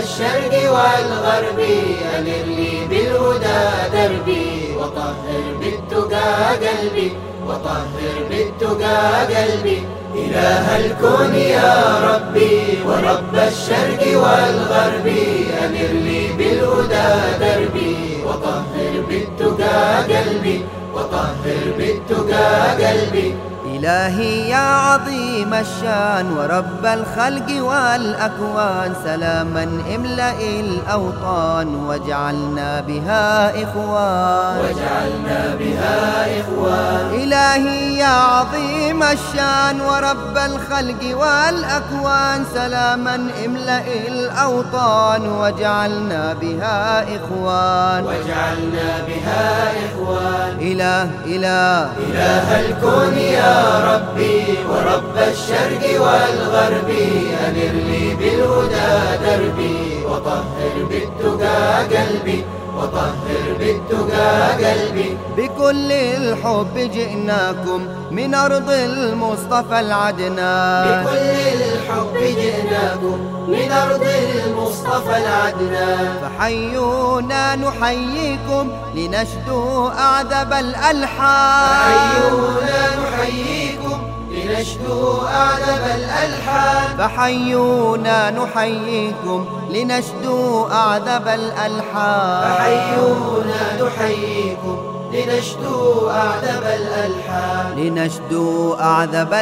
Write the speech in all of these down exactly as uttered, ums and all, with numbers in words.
الشرق والغرب أنر لي بالهدى دربي وطهر بالتقى قلبي وطهر بالتقى قلبي إله الكون يا ربي ورب الشرق والغرب أنر لي بالهدى دربي وطهر بالتقى قلبي وطهر بالتقى قلبي إلهي يا عظيم الشان ورب الخلق والأكوان سلاما املأ الأوطان واجعلنا بها إخوان واجعلنا بها إخوان إلهي يا عظيم الشان ورب الخلق والأكوان سلاما املأ الأوطان واجعلنا بها إخوان واجعلنا بها إخوان إله إله إله الكون يا ربي ورب الشرق والغرب أنر لي بالهدى دربي وطهر بالتقى قلبي وطهر بالتقى قلبي بكل الحب جئناكم من أرض المصطفى العدنان بكل الحب جئناكم من أرض المصطفى العدنان فحيونا نحييكم لنشدو أعذب الألحان فحيونا نحييكم لنشدو أعذب الألحان فحيونا نحييكم لنشدو أعذب الألحان فحيونا نحييكم لنشدو أعذب الألحان لنشدو أعذب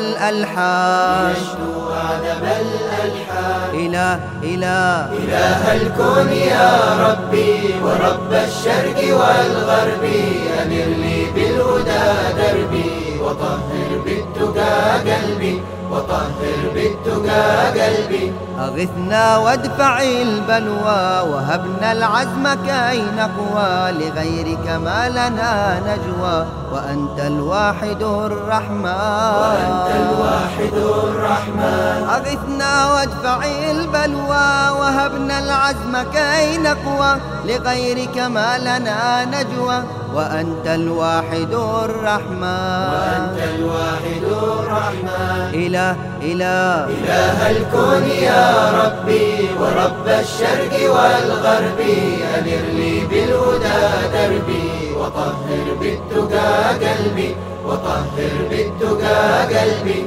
الألحان لنشدو أعذب الألحان إله إله إله الكون يا ربي ورب الشرق والغرب أنر لي بالهدى دربي وطهر بالتقى قلبي وطهر بالتقى قلبي أغثنا وادفع البلوى وهبنا العزم كي نقوى لغيرك ما لنا نجوى وأنت الواحد الرحمن وأنت الواحد الرحمن أغثنا وادفع البلوى وهبنا العزم كي نقوى لغيرك ما لنا نجوى وأنت الواحد الرحمن وأنت الواحد الرحمن إله إله إله الكون يا ربي ورب الشرق والغرب أنر لي بالهدى دربي وطهر بالتقى قلبي وطهر بالتقى قلبي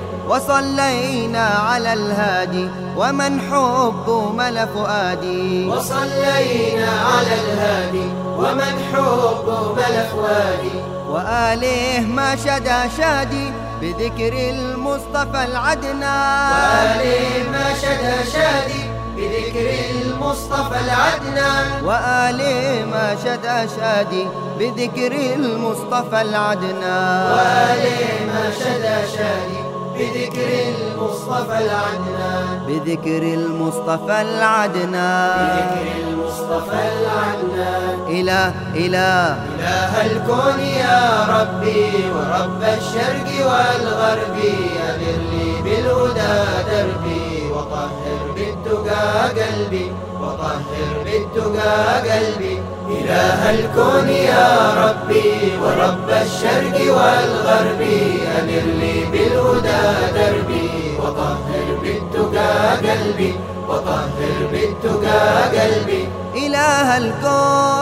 وصلينا على الهادي ومن حب مل فؤادي وصلينا على الهادي ومن حب مل فؤادي وآله ما شدا شادي بذكر المصطفى العدنان وآله ما شدا شادي بذكر المصطفى العدنان وآله ما شدا شادي بذكر المصطفى العدنان وآله ما شدا شادي بذكر المصطفى العدنان بذكر المصطفى العدنان بذكر المصطفى العدنان إله إله إله الكون يا ربي ورب الشرق والغرب أنر لي بالهدى دربي وطهر بالتقى قلبي وطهر بالتقى قلبي إله الكون يا ربي ورب الشرق والغرب أنر لي بالهدى دربي وطهر بالتقى قلبي وطهر بالتقى قلبي إله الكون